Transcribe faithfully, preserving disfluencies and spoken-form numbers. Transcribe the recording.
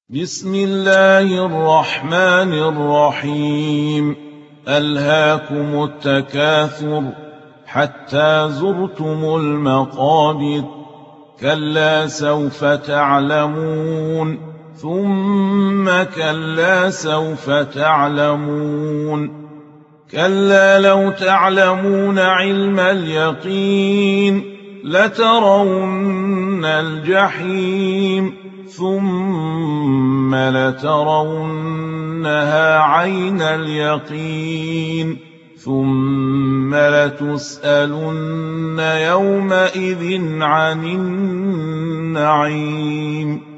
بسم الله الرحمن الرحيم. ألهاكم التكاثر حتى زرتم المقابر، كلا سوف تعلمون ثم كلا سوف تعلمون، كلا لو تعلمون علم اليقين لترون الجحيم ثم لترونها عين اليقين ثم لتسألن يومئذ عن النعيم.